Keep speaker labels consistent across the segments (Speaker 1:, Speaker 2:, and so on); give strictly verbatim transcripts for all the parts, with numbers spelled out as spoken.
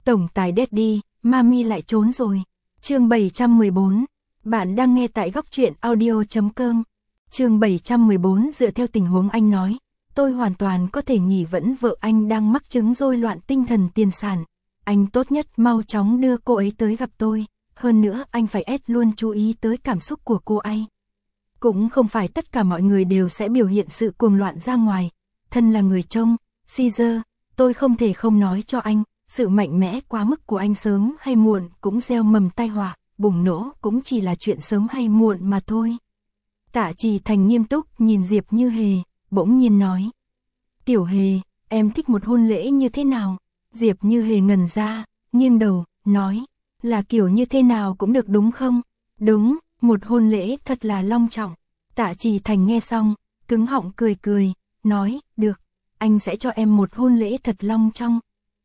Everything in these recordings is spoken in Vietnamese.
Speaker 1: Tổng tài Daddy, Mami lại trốn rồi. Chương bảy trăm mười bốn. Bạn đang nghe tại góc truyện audio chấm com. Chương bảy trăm mười bốn. Dựa theo tình huống anh nói, tôi hoàn toàn có thể nghỉ vẫn vợ anh đang mắc chứng rối loạn tinh thần tiền sản. Anh tốt nhất mau chóng đưa cô ấy tới gặp tôi. Hơn nữa anh phải ép luôn chú ý tới cảm xúc của cô ấy. Cũng không phải tất cả mọi người đều sẽ biểu hiện sự cuồng loạn ra ngoài. Thân là người trông, Caesar, tôi không thể không nói cho anh, sự mạnh mẽ quá mức của anh sớm hay muộn cũng gieo mầm tai họa, bùng nổ cũng chỉ là chuyện sớm hay muộn mà thôi. Tạ Trì Thành nghiêm túc nhìn Diệp Như Hề, bỗng nhiên nói. Tiểu Hề, em thích một hôn lễ như thế nào? Diệp Như Hề ngẩn ra, nghiêng đầu, nói, là kiểu như thế nào cũng được đúng không? Đúng, một hôn lễ thật là long trọng. Tạ Trì Thành nghe xong, cứng họng cười cười, nói, được, anh sẽ cho em một hôn lễ thật long trọng.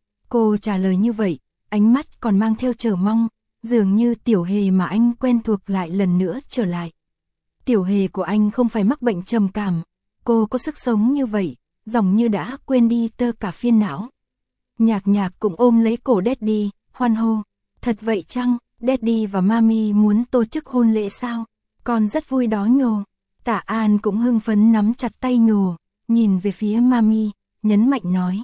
Speaker 1: Cô trả lời như vậy, ánh mắt còn mang theo chờ mong, dường như Tiểu Hề mà anh quen thuộc lại lần nữa trở lại. Tiểu Hề của anh không phải mắc bệnh trầm cảm, cô có sức sống như vậy, dòng như đã quên đi tơ cả phiên não. Nhạc Nhạc cũng ôm lấy cổ Daddy, hoan hô, thật vậy chăng, Daddy và Mami muốn tổ chức hôn lễ sao? Con rất vui đó nhồ. Tạ An cũng hưng phấn nắm chặt tay nhồ, nhìn về phía Mami, nhấn mạnh nói.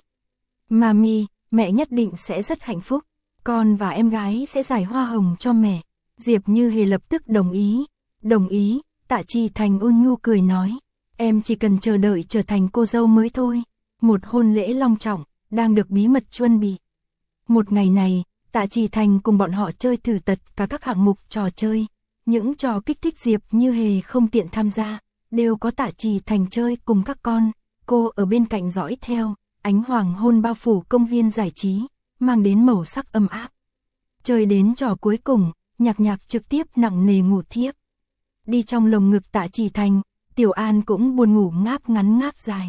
Speaker 1: Mami, mẹ nhất định sẽ rất hạnh phúc, con và em gái sẽ giải hoa hồng cho mẹ. Diệp Như Hề lập tức đồng ý, đồng ý, Tạ Trì Thành ôn nhu cười nói, em chỉ cần chờ đợi trở thành cô dâu mới thôi. Một hôn lễ long trọng, đang được bí mật chuẩn bị. Một ngày này, Tạ Trì Thành cùng bọn họ chơi thử tất cả các hạng mục trò chơi, những trò kích thích Diệp Như Hề không tiện tham gia, đều có Tạ Trì Thành chơi cùng các con, cô ở bên cạnh dõi theo. Ánh hoàng hôn bao phủ công viên giải trí, mang đến màu sắc ấm áp. Chơi đến trò cuối cùng, Nhạc Nhạc trực tiếp nặng nề ngủ thiếp. Đi trong lồng ngực Tạ Trì Thành, Tiểu An cũng buồn ngủ ngáp ngắn ngáp dài.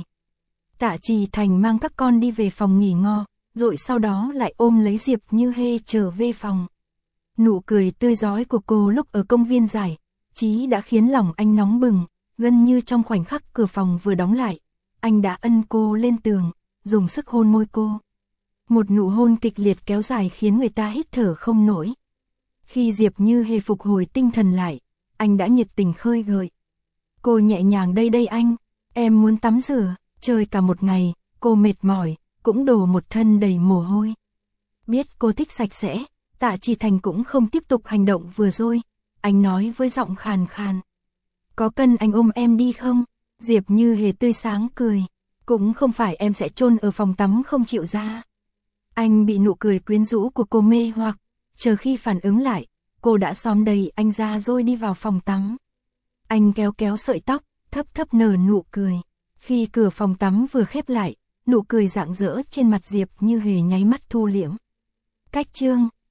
Speaker 1: Tạ Trì Thành mang các con đi về phòng nghỉ ngơi, rồi sau đó lại ôm lấy Diệp Như Hề trở về phòng. Nụ cười tươi rói của cô lúc ở công viên giải trí đã khiến lòng anh nóng bừng, gần như trong khoảnh khắc cửa phòng vừa đóng lại, anh đã ân cô lên tường, dùng sức hôn môi cô. Một nụ hôn kịch liệt kéo dài khiến người ta hít thở không nổi. Khi Diệp Như Hề phục hồi tinh thần lại, anh đã nhiệt tình khơi gợi. Cô nhẹ nhàng đây đây anh, em muốn tắm rửa, chơi cả một ngày, cô mệt mỏi, cũng đổ một thân đầy mồ hôi. Biết cô thích sạch sẽ, Tạ Trì Thành cũng không tiếp tục hành động vừa rồi, anh nói với giọng khàn khàn. Có cần anh ôm em đi không? Diệp Như Hề tươi sáng cười. Cũng không phải em sẽ chôn ở phòng tắm không chịu ra. Anh bị nụ cười quyến rũ của cô mê hoặc, chờ khi phản ứng lại, cô đã xóm đầy anh ra rồi đi vào phòng tắm. Anh kéo kéo sợi tóc, thấp thấp nở nụ cười. Khi cửa phòng tắm vừa khép lại, nụ cười rạng rỡ trên mặt Diệp Như Hề nháy mắt thu liễm. Cách chương